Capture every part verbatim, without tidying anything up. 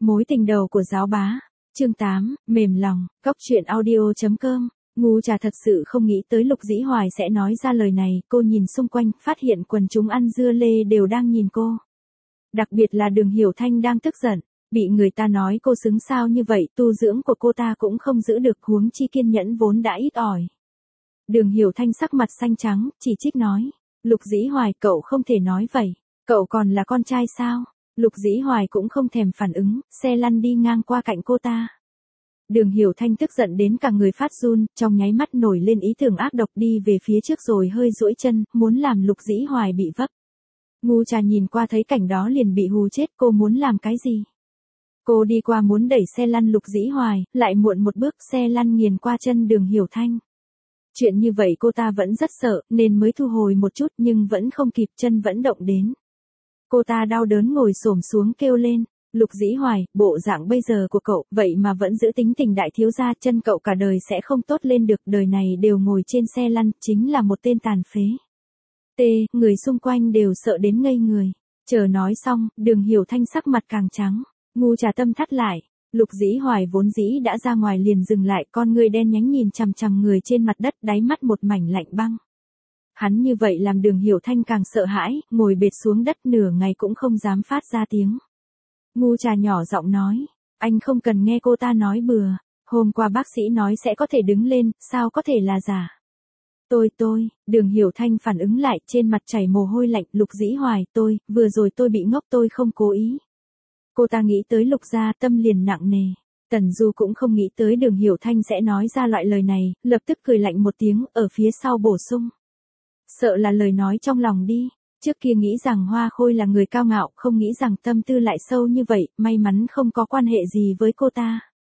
Mối tình đầu của giáo bá. Chương tám, mềm lòng, góc truyện audio chấm com. Ngu Trà thật sự không nghĩ tới Lục Dĩ Hoài sẽ nói ra lời này, cô nhìn xung quanh, phát hiện quần chúng ăn dưa lê đều đang nhìn cô. Đặc biệt là Đường Hiểu Thanh đang tức giận, bị người ta nói cô xứng sao như vậy, tu dưỡng của cô ta cũng không giữ được, huống chi kiên nhẫn vốn đã ít ỏi. Đường Hiểu Thanh sắc mặt xanh trắng, chỉ trích nói, Lục Dĩ Hoài, cậu không thể nói vậy, cậu còn là con trai sao? Lục Dĩ Hoài cũng không thèm phản ứng, xe lăn đi ngang qua cạnh cô ta. Đường Hiểu Thanh tức giận đến cả người phát run, trong nháy mắt nổi lên ý tưởng ác độc, đi về phía trước rồi hơi duỗi chân, muốn làm Lục Dĩ Hoài bị vấp. Ngu Trà nhìn qua thấy cảnh đó liền bị hù chết, cô muốn làm cái gì? Cô đi qua muốn đẩy xe lăn Lục Dĩ Hoài, lại muộn một bước, xe lăn nghiền qua chân Đường Hiểu Thanh. Chuyện như vậy cô ta vẫn rất sợ, nên mới thu hồi một chút, nhưng vẫn không kịp, chân vẫn động đến. Cô ta đau đớn ngồi xổm xuống kêu lên, Lục Dĩ Hoài, bộ dạng bây giờ của cậu, vậy mà vẫn giữ tính tình đại thiếu gia, chân cậu cả đời sẽ không tốt lên được, đời này đều ngồi trên xe lăn, chính là một tên tàn phế. T, người xung quanh đều sợ đến ngây người. Chờ nói xong, Đường Hiểu Thanh sắc mặt càng trắng, Ngu Trà tâm thắt lại. Lục Dĩ Hoài vốn dĩ đã ra ngoài liền dừng lại, con người đen nhánh nhìn chằm chằm người trên mặt đất, đáy mắt một mảnh lạnh băng. Hắn như vậy làm Đường Hiểu Thanh càng sợ hãi, ngồi bệt xuống đất nửa ngày cũng không dám phát ra tiếng. Ngu Trà nhỏ giọng nói, anh không cần nghe cô ta nói bừa, hôm qua bác sĩ nói sẽ có thể đứng lên, sao có thể là giả. Tôi tôi, Đường Hiểu Thanh phản ứng lại, trên mặt chảy mồ hôi lạnh, Lục Dĩ Hoài, tôi, vừa rồi tôi bị ngốc, tôi không cố ý. Cô ta nghĩ tới Lục gia, tâm liền nặng nề. Tần Du cũng không nghĩ tới Đường Hiểu Thanh sẽ nói ra loại lời này, lập tức cười lạnh một tiếng, ở phía sau bổ sung. Sợ là lời nói trong lòng đi, trước kia nghĩ rằng Hoa Khôi là người cao ngạo, không nghĩ rằng tâm tư lại sâu như vậy, may mắn không có quan hệ gì với cô ta.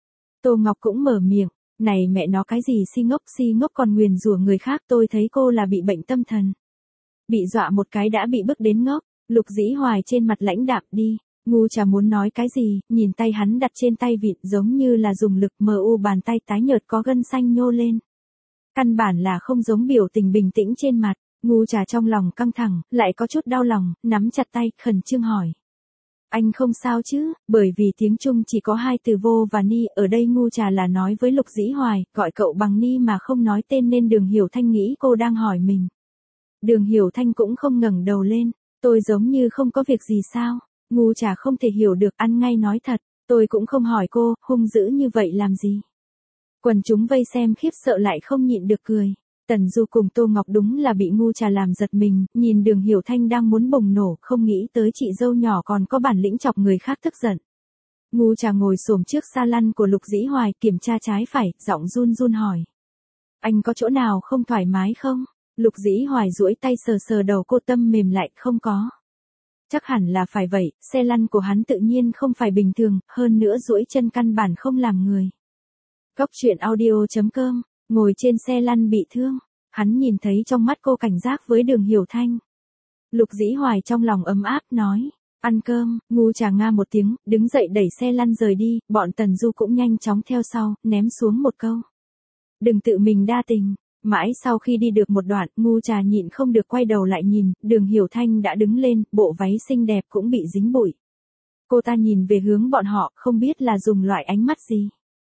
Tô Ngọc cũng mở miệng, này mẹ nó cái gì si ngốc si ngốc còn nguyền rủa người khác, tôi thấy cô là bị bệnh tâm thần. Bị dọa một cái đã bị bức đến ngốc. Lục Dĩ Hoài trên mặt lãnh đạm đi. Ngu Trà muốn nói cái gì, nhìn tay hắn đặt trên tay vịn giống như là dùng lực, mờ u bàn tay tái nhợt có gân xanh nhô lên. Căn bản là không giống biểu tình bình tĩnh trên mặt. Ngu Trà trong lòng căng thẳng, lại có chút đau lòng, nắm chặt tay, khẩn trương hỏi. Anh không sao chứ, bởi vì tiếng Trung chỉ có hai từ vô và ni, ở đây Ngu Trà là nói với Lục Dĩ Hoài, gọi cậu bằng ni mà không nói tên nên Đường Hiểu Thanh nghĩ cô đang hỏi mình. Đường Hiểu Thanh cũng không ngẩng đầu lên, tôi giống như không có việc gì sao, Ngu Trà không thể hiểu được, ăn ngay nói thật, tôi cũng không hỏi cô, hung dữ như vậy làm gì. Quần chúng vây xem khiếp sợ lại không nhịn được cười. Tần Du cùng Tô Ngọc đúng là bị Ngu Trà làm giật mình, nhìn Đường Hiểu Thanh đang muốn bùng nổ, không nghĩ tới chị dâu nhỏ còn có bản lĩnh chọc người khác tức giận. Ngu Trà ngồi xổm trước sa lăn của Lục Dĩ Hoài, kiểm tra trái phải, giọng run run hỏi. Anh có chỗ nào không thoải mái không? Lục Dĩ Hoài duỗi tay sờ sờ đầu cô, tâm mềm lại, không có. Chắc hẳn là phải vậy, xe lăn của hắn tự nhiên không phải bình thường, hơn nữa duỗi chân căn bản không làm người. Góc truyện audio chấm com. Ngồi trên xe lăn bị thương, hắn nhìn thấy trong mắt cô cảnh giác với Đường Hiểu Thanh. Lục Dĩ Hoài trong lòng ấm áp nói, ăn cơm. Ngu Trà nga một tiếng, đứng dậy đẩy xe lăn rời đi, bọn Tần Du cũng nhanh chóng theo sau, ném xuống một câu. Đừng tự mình đa tình. Mãi sau khi đi được một đoạn, Ngu Trà nhịn không được quay đầu lại nhìn, Đường Hiểu Thanh đã đứng lên, bộ váy xinh đẹp cũng bị dính bụi. Cô ta nhìn về hướng bọn họ, không biết là dùng loại ánh mắt gì.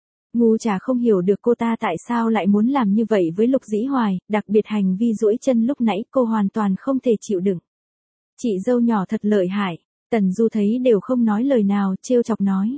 Ngu Trà không hiểu được cô ta tại sao lại muốn làm như vậy với Lục Dĩ Hoài, đặc biệt hành vi duỗi chân lúc nãy cô hoàn toàn không thể chịu đựng. Chị dâu nhỏ thật lợi hại, Tần Du thấy đều không nói lời nào, trêu chọc nói.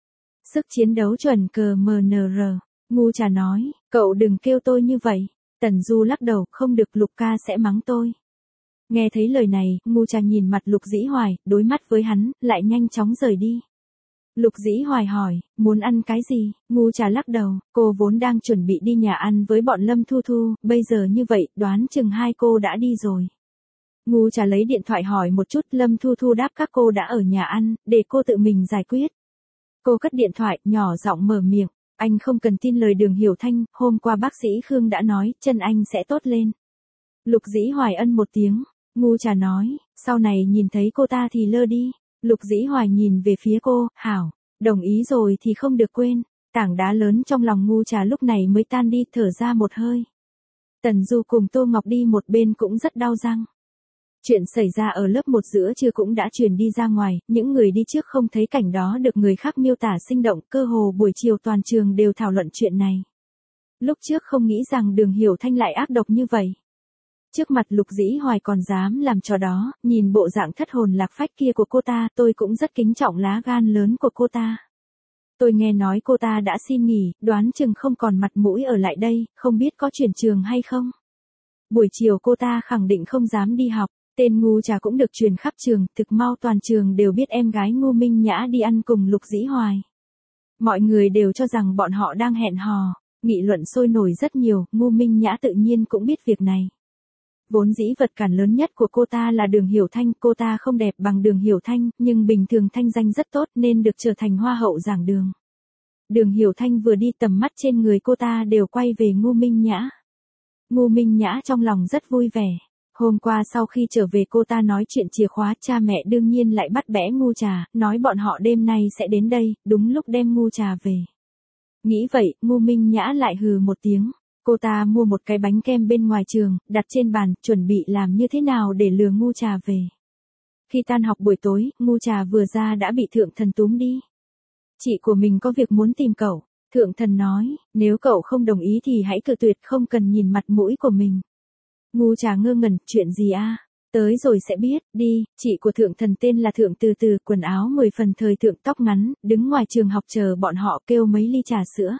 Sức chiến đấu chuẩn cờ em en rờ, Ngu Trà nói, cậu đừng kêu tôi như vậy. Tần Du lắc đầu, không được, Lục ca sẽ mắng tôi. Nghe thấy lời này, Ngu Trà nhìn mặt Lục Dĩ Hoài, đối mắt với hắn, lại nhanh chóng rời đi. Lục Dĩ Hoài hỏi, muốn ăn cái gì? Ngu Trà lắc đầu, cô vốn đang chuẩn bị đi nhà ăn với bọn Lâm Thu Thu, bây giờ như vậy, đoán chừng hai cô đã đi rồi. Ngu Trà lấy điện thoại hỏi một chút, Lâm Thu Thu đáp các cô đã ở nhà ăn, để cô tự mình giải quyết. Cô cất điện thoại, nhỏ giọng mở miệng, anh không cần tin lời Đường Hiểu Thanh, hôm qua bác sĩ Khương đã nói, chân anh sẽ tốt lên. Lục Dĩ Hoài ân một tiếng, Ngu Trà nói, sau này nhìn thấy cô ta thì lơ đi. Lục Dĩ Hoài nhìn về phía cô, hảo, đồng ý rồi thì không được quên. Tảng đá lớn trong lòng Ngu Trà lúc này mới tan đi, thở ra một hơi. Tần Du cùng Tô Ngọc đi một bên cũng rất đau răng. Chuyện xảy ra ở lớp một giữa trưa cũng đã truyền đi ra ngoài, những người đi trước không thấy cảnh đó được người khác miêu tả sinh động, cơ hồ buổi chiều toàn trường đều thảo luận chuyện này. Lúc trước không nghĩ rằng Đường Hiểu Thanh lại ác độc như vậy. Trước mặt Lục Dĩ Hoài còn dám làm trò đó, nhìn bộ dạng thất hồn lạc phách kia của cô ta, tôi cũng rất kính trọng lá gan lớn của cô ta. Tôi nghe nói cô ta đã xin nghỉ, đoán chừng không còn mặt mũi ở lại đây, không biết có chuyển trường hay không. Buổi chiều cô ta khẳng định không dám đi học, tên ngu trà cũng được truyền khắp trường, thực mau toàn trường đều biết em gái Ngô Minh Nhã đi ăn cùng Lục Dĩ Hoài. Mọi người đều cho rằng bọn họ đang hẹn hò, nghị luận sôi nổi rất nhiều, Ngô Minh Nhã tự nhiên cũng biết việc này. Vốn dĩ vật cản lớn nhất của cô ta là Đường Hiểu Thanh, cô ta không đẹp bằng Đường Hiểu Thanh, nhưng bình thường thanh danh rất tốt nên được trở thành hoa hậu giảng đường. Đường Hiểu Thanh vừa đi tầm mắt trên người cô ta đều quay về Ngô Minh Nhã. Ngô Minh Nhã trong lòng rất vui vẻ. Hôm qua sau khi trở về cô ta nói chuyện chìa khóa, cha mẹ đương nhiên lại bắt bẽ ngu trà, nói bọn họ đêm nay sẽ đến đây, đúng lúc đem ngu trà về. Nghĩ vậy, Ngô Minh Nhã lại hừ một tiếng. Cô ta mua một cái bánh kem bên ngoài trường, đặt trên bàn, chuẩn bị làm như thế nào để lừa ngu trà về. Khi tan học buổi tối, ngu trà vừa ra đã bị Thượng Thần túm đi. Chị của mình có việc muốn tìm cậu. Thượng Thần nói, nếu cậu không đồng ý thì hãy cự tuyệt, không cần nhìn mặt mũi của mình. Ngu trà ngơ ngẩn, chuyện gì a? Tới rồi sẽ biết, đi, chị của Thượng Thần tên là Thượng Từ Từ, quần áo mười phần thời thượng, tóc ngắn, đứng ngoài trường học chờ bọn họ, kêu mấy ly trà sữa.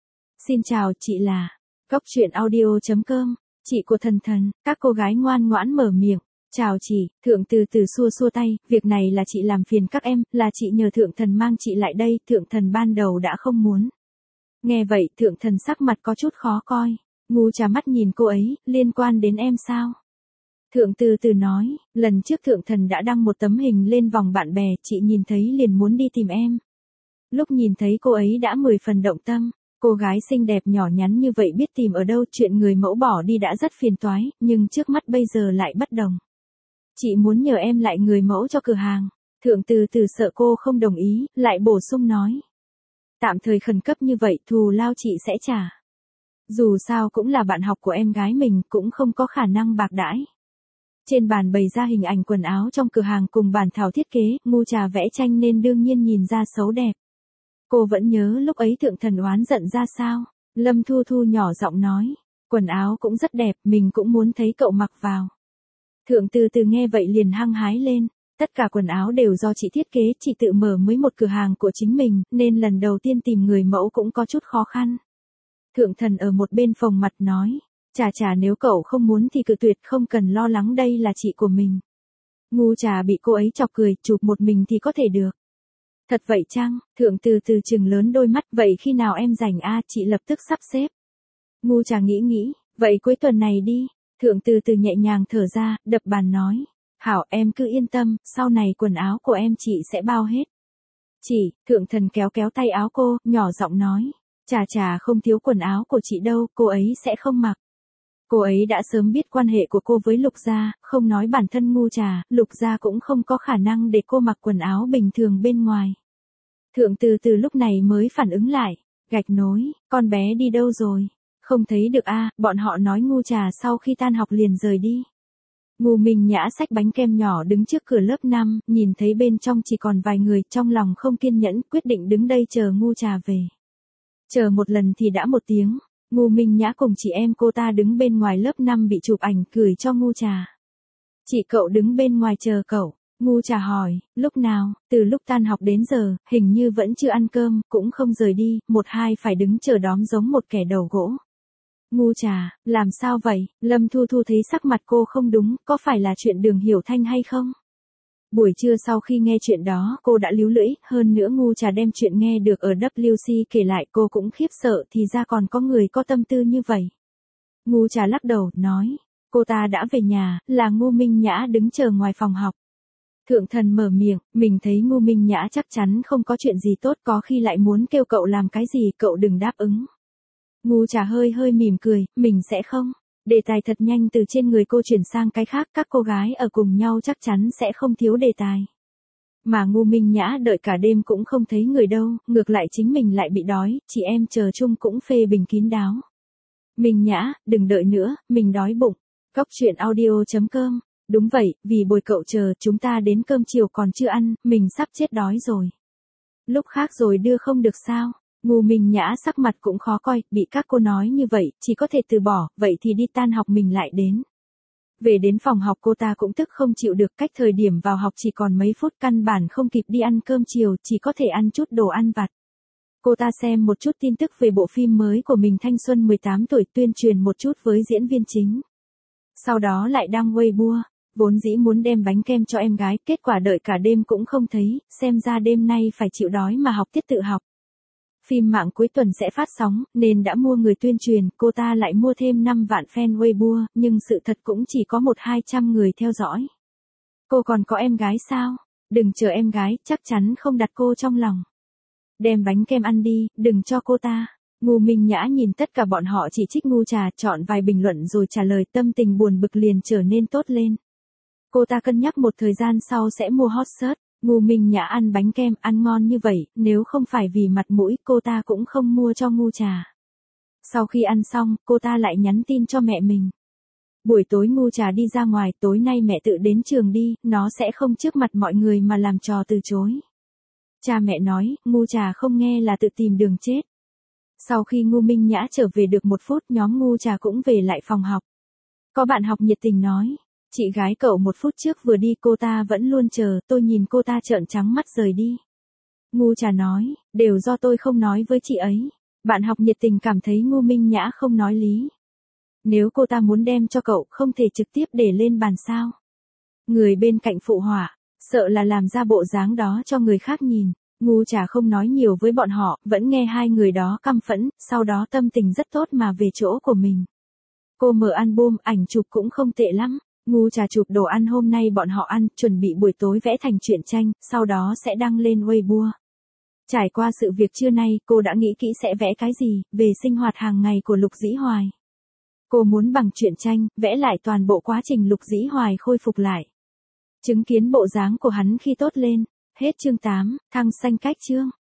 Xin chào, chị là Cóc truyện audio chấm com, chị của Thần Thần. Các cô gái ngoan ngoãn mở miệng. Chào chị, Thượng Từ Từ xua xua tay, việc này là chị làm phiền các em, là chị nhờ Thượng Thần mang chị lại đây, Thượng Thần ban đầu đã không muốn. Nghe vậy, Thượng Thần sắc mặt có chút khó coi. Ngu trà mắt nhìn cô ấy, liên quan đến em sao? Thượng Từ Từ nói, lần trước Thượng Thần đã đăng một tấm hình lên vòng bạn bè, chị nhìn thấy liền muốn đi tìm em. Lúc nhìn thấy cô ấy đã mười phần động tâm. Cô gái xinh đẹp nhỏ nhắn như vậy biết tìm ở đâu, chuyện người mẫu bỏ đi đã rất phiền toái, nhưng trước mắt bây giờ lại bất đồng. Chị muốn nhờ em lại người mẫu cho cửa hàng. Thượng Từ Từ sợ cô không đồng ý, lại bổ sung nói. Tạm thời khẩn cấp như vậy, thù lao chị sẽ trả. Dù sao cũng là bạn học của em gái mình, cũng không có khả năng bạc đãi. Trên bàn bày ra hình ảnh quần áo trong cửa hàng cùng bản thảo thiết kế, ngu trà vẽ tranh nên đương nhiên nhìn ra xấu đẹp. Cô vẫn nhớ lúc ấy Thượng Thần oán giận ra sao. Lâm Thu Thu nhỏ giọng nói, quần áo cũng rất đẹp, mình cũng muốn thấy cậu mặc vào. Thượng Từ Từ nghe vậy liền hăng hái lên, tất cả quần áo đều do chị thiết kế, chị tự mở mới một cửa hàng của chính mình, nên lần đầu tiên tìm người mẫu cũng có chút khó khăn. Thượng Thần ở một bên phồng mặt nói, chà chà, nếu cậu không muốn thì cự tuyệt, không cần lo lắng, đây là chị của mình. Ngu trà bị cô ấy chọc cười, chụp một mình thì có thể được. Thật vậy chăng? Thượng Từ Từ trừng lớn đôi mắt, vậy khi nào em rảnh a, chị lập tức sắp xếp. Ngu trà nghĩ nghĩ, vậy cuối tuần này đi. Thượng Từ Từ nhẹ nhàng thở ra, đập bàn nói, hảo, em cứ yên tâm, sau này quần áo của em chị sẽ bao hết. Chị, Thượng Thần kéo kéo tay áo cô, nhỏ giọng nói, chà chà, không thiếu quần áo của chị đâu, cô ấy sẽ không mặc. Cô ấy đã sớm biết quan hệ của cô với Lục gia, không nói bản thân ngu trà, Lục gia cũng không có khả năng để cô mặc quần áo bình thường bên ngoài. Thượng Từ Từ lúc này mới phản ứng lại, gạch nối, con bé đi đâu rồi? Không thấy được a, bọn họ nói ngu trà sau khi tan học liền rời đi. Ngô Minh Nhã xách bánh kem nhỏ đứng trước cửa lớp năm, nhìn thấy bên trong chỉ còn vài người, trong lòng không kiên nhẫn, quyết định đứng đây chờ ngu trà về. Chờ một lần thì đã một tiếng. Ngô Minh Nhã cùng chị em cô ta đứng bên ngoài lớp năm bị chụp ảnh, gửi cho ngu trà. Chị cậu đứng bên ngoài chờ cậu. Ngu trà hỏi, lúc nào? Từ lúc tan học đến giờ, hình như vẫn chưa ăn cơm, cũng không rời đi, một hai phải đứng chờ đóm giống một kẻ đầu gỗ. Ngu trà, làm sao vậy? Lâm Thu Thu thấy sắc mặt cô không đúng, có phải là chuyện Đường Hiểu Thanh hay không? Buổi trưa sau khi nghe chuyện đó, cô đã líu lưỡi, hơn nữa ngu trà đem chuyện nghe được ở W C kể lại, cô cũng khiếp sợ, thì ra còn có người có tâm tư như vậy. Ngu trà lắc đầu, nói, cô ta đã về nhà, là Ngô Minh Nhã đứng chờ ngoài phòng học. Thượng Thần mở miệng, mình thấy Ngô Minh Nhã chắc chắn không có chuyện gì tốt, có khi lại muốn kêu cậu làm cái gì, cậu đừng đáp ứng. Ngu trà hơi hơi mỉm cười, mình sẽ không. Đề tài thật nhanh từ trên người cô chuyển sang cái khác, các cô gái ở cùng nhau chắc chắn sẽ không thiếu đề tài. Mà Ngô Minh Nhã đợi cả đêm cũng không thấy người đâu, ngược lại chính mình lại bị đói, chị em chờ chung cũng phê bình kín đáo. Minh Nhã, đừng đợi nữa, mình đói bụng. Cóc truyện audio chấm com Đúng vậy, vì bồi cậu chờ, chúng ta đến cơm chiều còn chưa ăn, mình sắp chết đói rồi. Lúc khác rồi đưa không được sao? Ngô Minh Nhã sắc mặt cũng khó coi, bị các cô nói như vậy, chỉ có thể từ bỏ, vậy thì đi tan học mình lại đến. Về đến phòng học cô ta cũng tức không chịu được, cách thời điểm vào học chỉ còn mấy phút, căn bản không kịp đi ăn cơm chiều, chỉ có thể ăn chút đồ ăn vặt. Cô ta xem một chút tin tức về bộ phim mới của mình Thanh xuân mười tám tuổi, tuyên truyền một chút với diễn viên chính. Sau đó lại đăng Weibo, vốn dĩ muốn đem bánh kem cho em gái, kết quả đợi cả đêm cũng không thấy, xem ra đêm nay phải chịu đói mà học tiết tự học. Phim mạng cuối tuần sẽ phát sóng, nên đã mua người tuyên truyền, cô ta lại mua thêm năm vạn fan Weibo, nhưng sự thật cũng chỉ có một hai trăm người theo dõi. Cô còn có em gái sao? Đừng chờ em gái, chắc chắn không đặt cô trong lòng. Đem bánh kem ăn đi, đừng cho cô ta. Ngô Minh Nhã nhìn tất cả bọn họ chỉ trích Ngô Trà, chọn vài bình luận rồi trả lời, tâm tình buồn bực liền trở nên tốt lên. Cô ta cân nhắc một thời gian sau sẽ mua hot search. Ngô Minh Nhã ăn bánh kem, ăn ngon như vậy, nếu không phải vì mặt mũi, cô ta cũng không mua cho Ngô Trà. Sau khi ăn xong, cô ta lại nhắn tin cho mẹ mình. Buổi tối Ngô Trà đi ra ngoài, tối nay mẹ tự đến trường đi, nó sẽ không trước mặt mọi người mà làm trò từ chối. Cha mẹ nói, Ngô Trà không nghe là tự tìm đường chết. Sau khi Ngô Minh Nhã trở về được một phút, nhóm Ngô Trà cũng về lại phòng học. Có bạn học nhiệt tình nói, chị gái cậu một phút trước vừa đi, cô ta vẫn luôn chờ, tôi nhìn cô ta trợn trắng mắt rời đi. Ngô Trà nói, đều do tôi không nói với chị ấy. Bạn học nhiệt tình cảm thấy Ngô Minh Nhã không nói lý. Nếu cô ta muốn đem cho cậu, không thể trực tiếp để lên bàn sao? Người bên cạnh phụ họa, sợ là làm ra bộ dáng đó cho người khác nhìn. Ngô Trà không nói nhiều với bọn họ, vẫn nghe hai người đó căm phẫn, sau đó tâm tình rất tốt mà về chỗ của mình. Cô mở album, ảnh chụp cũng không tệ lắm. Ngô Trà chụp đồ ăn hôm nay bọn họ ăn, chuẩn bị buổi tối vẽ thành truyện tranh, sau đó sẽ đăng lên Weibo. Trải qua sự việc trưa nay, cô đã nghĩ kỹ sẽ vẽ cái gì, về sinh hoạt hàng ngày của Lục Dĩ Hoài. Cô muốn bằng truyện tranh, vẽ lại toàn bộ quá trình Lục Dĩ Hoài khôi phục lại. Chứng kiến bộ dáng của hắn khi tốt lên. Hết chương tám, thăng xanh cách chương.